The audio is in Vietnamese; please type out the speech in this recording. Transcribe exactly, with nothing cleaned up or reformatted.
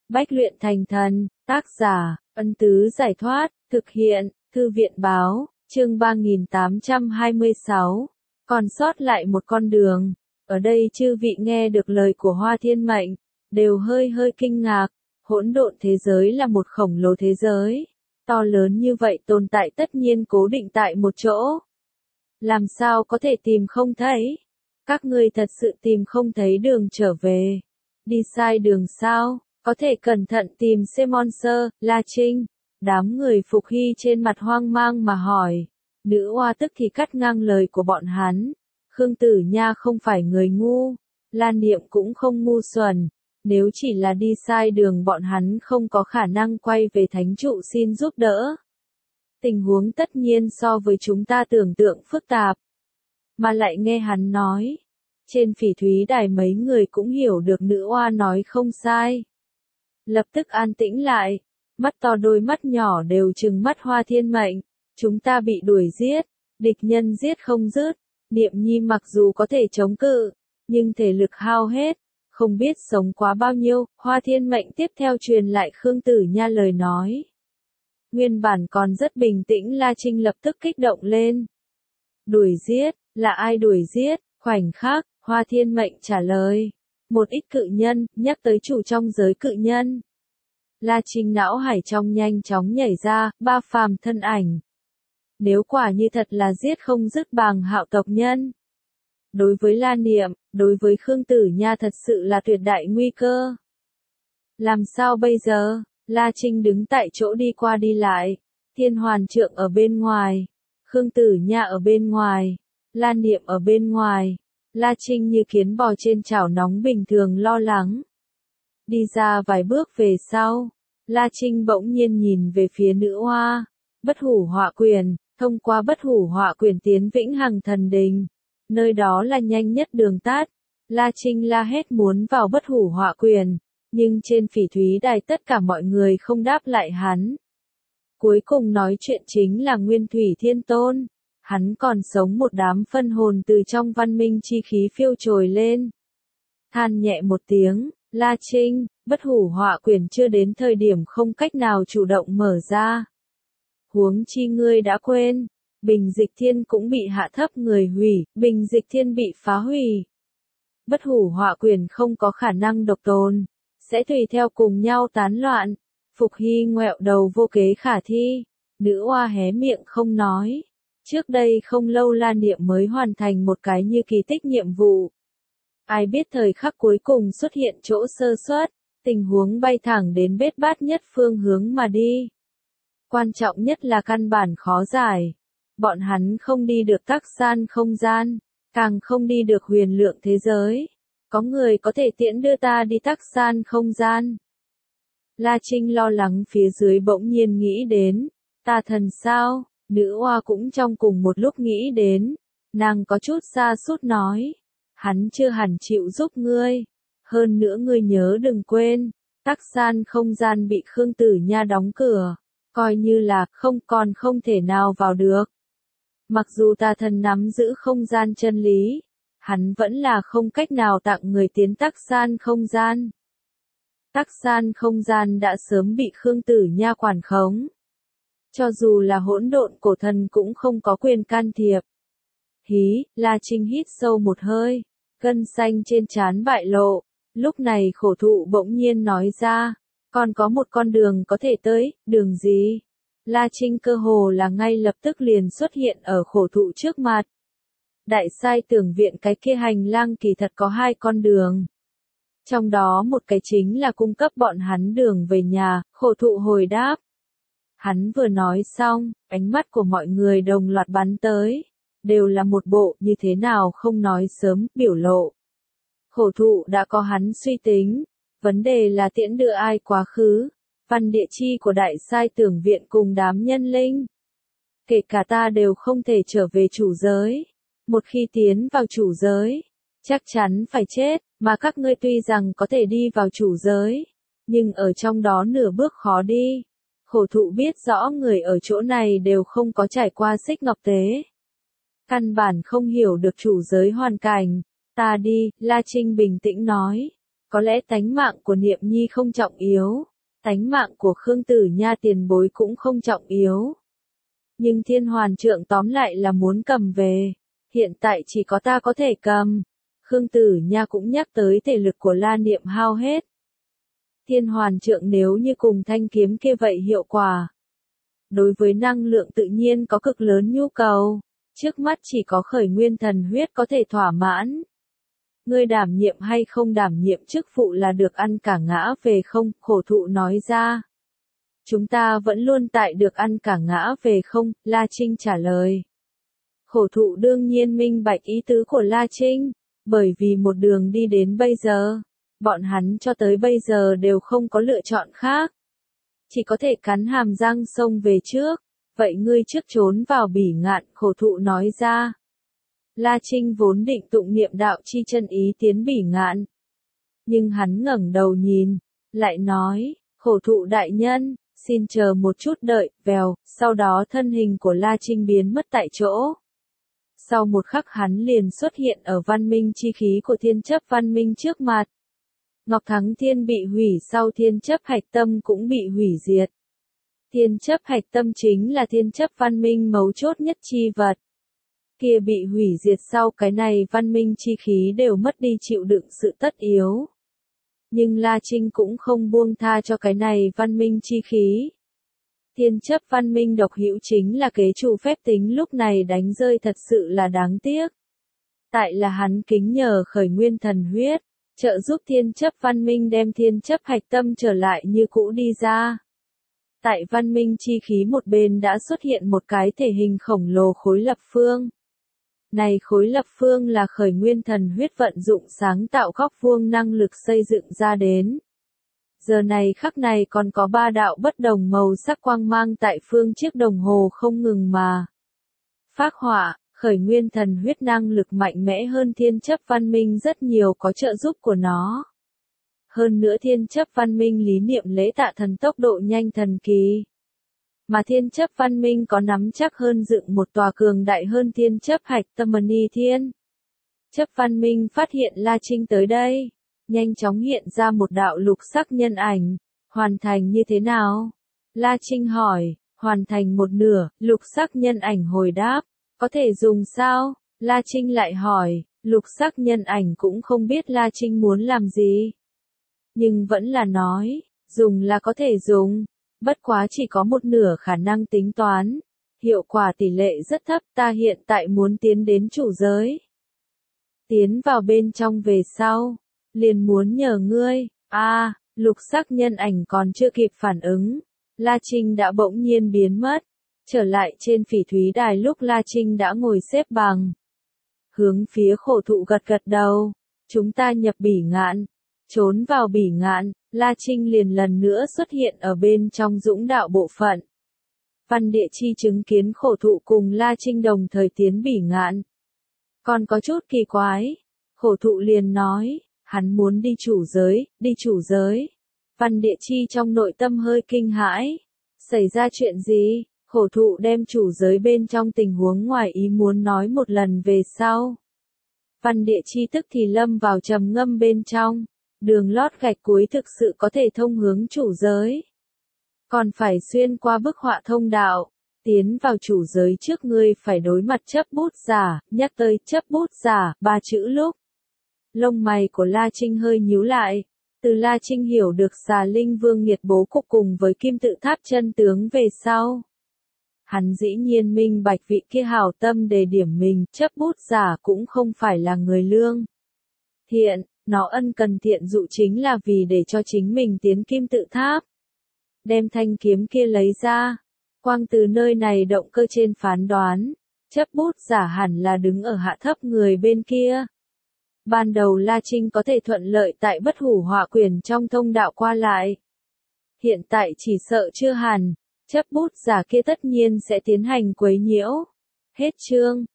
Bách luyện thành thần, tác giả, Ân Tứ Giải Thoát, thực hiện, Thư viện Báo, chương ba nghìn tám trăm hai mươi sáu. Còn sót lại một con đường. Ở đây chư vị nghe được lời của Hoa Thiên Mệnh, đều hơi hơi kinh ngạc. Hỗn độn thế giới là một khổng lồ thế giới. To lớn như vậy tồn tại tất nhiên cố định tại một chỗ. Làm sao có thể tìm không thấy? Các ngươi thật sự tìm không thấy đường trở về. Đi sai đường sao? Có thể cẩn thận tìm xem Monster, La Trinh. Đám người Phục Hy trên mặt hoang mang mà hỏi. Nữ oa tức thì cắt ngang lời của bọn hắn. Khương Tử Nha không phải người ngu. La Niệm cũng không ngu xuẩn. Nếu chỉ là đi sai đường bọn hắn không có khả năng quay về thánh trụ xin giúp đỡ. Tình huống tất nhiên so với chúng ta tưởng tượng phức tạp. Mà lại nghe hắn nói. Trên Phỉ Thúy Đài mấy người cũng hiểu được nữ oa nói không sai. Lập tức an tĩnh lại. Mắt to đôi mắt nhỏ đều trừng mắt Hoa Thiên Mệnh. Chúng ta bị đuổi giết. Địch nhân giết không dứt. Niệm Nhi mặc dù có thể chống cự. Nhưng thể lực hao hết. Không biết sống quá bao nhiêu. Hoa Thiên Mệnh tiếp theo truyền lại Khương Tử Nha lời nói. Nguyên bản còn rất bình tĩnh La Trinh lập tức kích động lên. Đuổi giết, là ai đuổi giết? Khoảnh khắc, Hoa Thiên Mệnh trả lời. Một ít cự nhân, nhắc tới chủ trong giới cự nhân. La Trinh não hải trong nhanh chóng nhảy ra, ba phàm thân ảnh. Nếu quả như thật là giết không dứt Bàng Hạo tộc nhân. Đối với La Niệm, đối với Khương Tử Nha thật sự là tuyệt đại nguy cơ. Làm sao bây giờ? La Trinh đứng tại chỗ đi qua đi lại. Thiên Hoàn Trượng ở bên ngoài. Khương Tử Nha ở bên ngoài. La Niệm ở bên ngoài. La Trinh như kiến bò trên chảo nóng bình thường lo lắng. Đi ra vài bước về sau. La Trinh bỗng nhiên nhìn về phía nữ oa. Bất hủ họa quyền, thông qua bất hủ họa quyền tiến vĩnh hằng thần đình. Nơi đó là nhanh nhất đường tắt. La Trinh la hét muốn vào bất hủ họa quyền. Nhưng trên Phỉ Thúy Đài tất cả mọi người không đáp lại hắn. Cuối cùng nói chuyện chính là Nguyên Thủy Thiên Tôn. Hắn còn sống một đám phân hồn từ trong văn minh chi khí phiêu trồi lên. Than nhẹ một tiếng, La Trinh, bất hủ họa quyền chưa đến thời điểm không cách nào chủ động mở ra. Huống chi ngươi đã quên, Bình Dịch Thiên cũng bị hạ thấp người hủy, Bình Dịch Thiên bị phá hủy. Bất hủ họa quyền không có khả năng độc tồn, sẽ tùy theo cùng nhau tán loạn. Phục Hy ngoẹo đầu vô kế khả thi, nữ oa hé miệng không nói. Trước đây không lâu La Niệm mới hoàn thành một cái như kỳ tích nhiệm vụ. Ai biết thời khắc cuối cùng xuất hiện chỗ sơ suất, tình huống bay thẳng đến bết bát nhất phương hướng mà đi. Quan trọng nhất là căn bản khó giải. Bọn hắn không đi được tắc san không gian, càng không đi được huyền lượng thế giới. Có người có thể tiễn đưa ta đi tắc san không gian. La Trinh lo lắng phía dưới bỗng nhiên nghĩ đến. Ta thần sao? Nữ oa cũng trong cùng một lúc nghĩ đến. Nàng có chút xa sút nói. Hắn chưa hẳn chịu giúp ngươi. Hơn nữa ngươi nhớ đừng quên. Tắc san không gian bị Khương Tử Nha đóng cửa. Coi như là không còn không thể nào vào được. Mặc dù ta thần nắm giữ không gian chân lý. Hắn vẫn là không cách nào tặng người tiến tắc san không gian. Tắc san không gian đã sớm bị Khương Tử Nha quản khống. Cho dù là hỗn độn cổ thần cũng không có quyền can thiệp. Hí, La Trinh hít sâu một hơi, gân xanh trên trán bại lộ. Lúc này khổ thụ bỗng nhiên nói ra, còn có một con đường có thể tới, đường gì? La Trinh cơ hồ là ngay lập tức liền xuất hiện ở khổ thụ trước mặt. Đại sai tưởng viện cái kia hành lang kỳ thật có hai con đường. Trong đó một cái chính là cung cấp bọn hắn đường về nhà, khổ thụ hồi đáp. Hắn vừa nói xong, ánh mắt của mọi người đồng loạt bắn tới. Đều là một bộ như thế nào không nói sớm, biểu lộ. Khổ thụ đã có hắn suy tính. Vấn đề là tiễn đưa ai quá khứ. Văn địa chi của đại sai tưởng viện cùng đám nhân linh. Kể cả ta đều không thể trở về chủ giới. Một khi tiến vào chủ giới, chắc chắn phải chết, mà các ngươi tuy rằng có thể đi vào chủ giới, nhưng ở trong đó nửa bước khó đi. Khổ thụ biết rõ người ở chỗ này đều không có trải qua xích ngọc tế. Căn bản không hiểu được chủ giới hoàn cảnh. Ta đi, La Trinh bình tĩnh nói. Có lẽ tánh mạng của Niệm Nhi không trọng yếu, tánh mạng của Khương Tử Nha tiền bối cũng không trọng yếu. Nhưng Thiên Hoàn Trượng tóm lại là muốn cầm về, hiện tại chỉ có ta có thể cầm. Khương Tử Nha cũng nhắc tới thể lực của La Niệm hao hết. Thiên Hoàn Trượng nếu như cùng thanh kiếm kia vậy hiệu quả. Đối với năng lượng tự nhiên có cực lớn nhu cầu, trước mắt chỉ có khởi nguyên thần huyết có thể thỏa mãn. Ngươi đảm nhiệm hay không đảm nhiệm chức phụ là được ăn cả ngã về không, Khổ Thụ nói ra. Chúng ta vẫn luôn tại được ăn cả ngã về không, La Trinh trả lời. Khổ Thụ đương nhiên minh bạch ý tứ của La Trinh, bởi vì một đường đi đến bây giờ, bọn hắn cho tới bây giờ đều không có lựa chọn khác. Chỉ có thể cắn hàm răng xông về trước, vậy ngươi trước trốn vào Bỉ Ngạn, Khổ Thụ nói ra. La Trinh vốn định tụng niệm đạo chi chân ý tiến Bỉ Ngạn. Nhưng hắn ngẩng đầu nhìn, lại nói, Khổ Thụ đại nhân, xin chờ một chút đợi, vèo, sau đó thân hình của La Trinh biến mất tại chỗ. Sau một khắc hắn liền xuất hiện ở văn minh chi khí của thiên chấp văn minh trước mặt. Ngọc Thắng Thiên bị hủy sau thiên chấp hạch tâm cũng bị hủy diệt. Thiên chấp hạch tâm chính là thiên chấp văn minh mấu chốt nhất chi vật. Kia bị hủy diệt sau cái này văn minh chi khí đều mất đi chịu đựng sự tất yếu. Nhưng La Trinh cũng không buông tha cho cái này văn minh chi khí. Thiên chấp văn minh độc hữu chính là kế chủ phép tính lúc này đánh rơi thật sự là đáng tiếc. Tại là hắn kính nhờ khởi nguyên thần huyết, trợ giúp thiên chấp văn minh đem thiên chấp hạch tâm trở lại như cũ đi ra. Tại văn minh chi khí một bên đã xuất hiện một cái thể hình khổng lồ khối lập phương. Này khối lập phương là khởi nguyên thần huyết vận dụng sáng tạo góc vuông năng lực xây dựng ra đến. Giờ này khắc này còn có ba đạo bất đồng màu sắc quang mang tại phương chiếc đồng hồ không ngừng mà phác họa, khởi nguyên thần huyết năng lực mạnh mẽ hơn thiên chấp văn minh rất nhiều có trợ giúp của nó. Hơn nữa thiên chấp văn minh lý niệm lễ tạ thần tốc độ nhanh thần kỳ. Mà thiên chấp văn minh có nắm chắc hơn dựng một tòa cường đại hơn thiên chấp hạch tâm ni thiên. Chấp văn minh phát hiện La Trinh tới đây, nhanh chóng hiện ra một đạo lục sắc nhân ảnh, hoàn thành như thế nào? La Trinh hỏi, hoàn thành một nửa, lục sắc nhân ảnh hồi đáp, có thể dùng sao? La Trinh lại hỏi, lục sắc nhân ảnh cũng không biết La Trinh muốn làm gì. Nhưng vẫn là nói, dùng là có thể dùng. Bất quá chỉ có một nửa khả năng tính toán, hiệu quả tỷ lệ rất thấp, ta hiện tại muốn tiến đến chủ giới. Tiến vào bên trong về sau, liền muốn nhờ ngươi, a à, lục sắc nhân ảnh còn chưa kịp phản ứng, La Trinh đã bỗng nhiên biến mất, trở lại trên phỉ thúy đài lúc La Trinh đã ngồi xếp bằng. Hướng phía Khổ Thụ gật gật đầu, chúng ta nhập Bỉ Ngạn, trốn vào Bỉ Ngạn. La Trinh liền lần nữa xuất hiện ở bên trong dũng đạo bộ phận. Văn Địa Chi chứng kiến Khổ Thụ cùng La Trinh đồng thời tiến Bỉ Ngạn. Còn có chút kỳ quái. Khổ Thụ liền nói, hắn muốn đi chủ giới, đi chủ giới. Văn Địa Chi trong nội tâm hơi kinh hãi. Xảy ra chuyện gì? Khổ Thụ đem chủ giới bên trong tình huống ngoài ý muốn nói một lần về sau. Văn Địa Chi tức thì lâm vào trầm ngâm bên trong. Đường lót gạch cuối thực sự có thể thông hướng chủ giới. Còn phải xuyên qua bức họa thông đạo. Tiến vào chủ giới trước ngươi phải đối mặt chấp bút giả, nhắc tới chấp bút giả, ba chữ lúc. Lông mày của La Trinh hơi nhíu lại. Từ La Trinh hiểu được xà linh vương nghiệt bố cục cùng với kim tự tháp chân tướng về sau. Hắn dĩ nhiên minh bạch vị kia hảo tâm đề điểm mình, chấp bút giả cũng không phải là người lương thiện. Nó ân cần thiện dụ chính là vì để cho chính mình tiến kim tự tháp. Đem thanh kiếm kia lấy ra. Quang từ nơi này động cơ trên phán đoán. Chấp bút giả hẳn là đứng ở hạ thấp người bên kia. Ban đầu La Trinh có thể thuận lợi tại bất hủ họa quyển trong thông đạo qua lại. Hiện tại chỉ sợ chưa hẳn. Chấp bút giả kia tất nhiên sẽ tiến hành quấy nhiễu. Hết chương.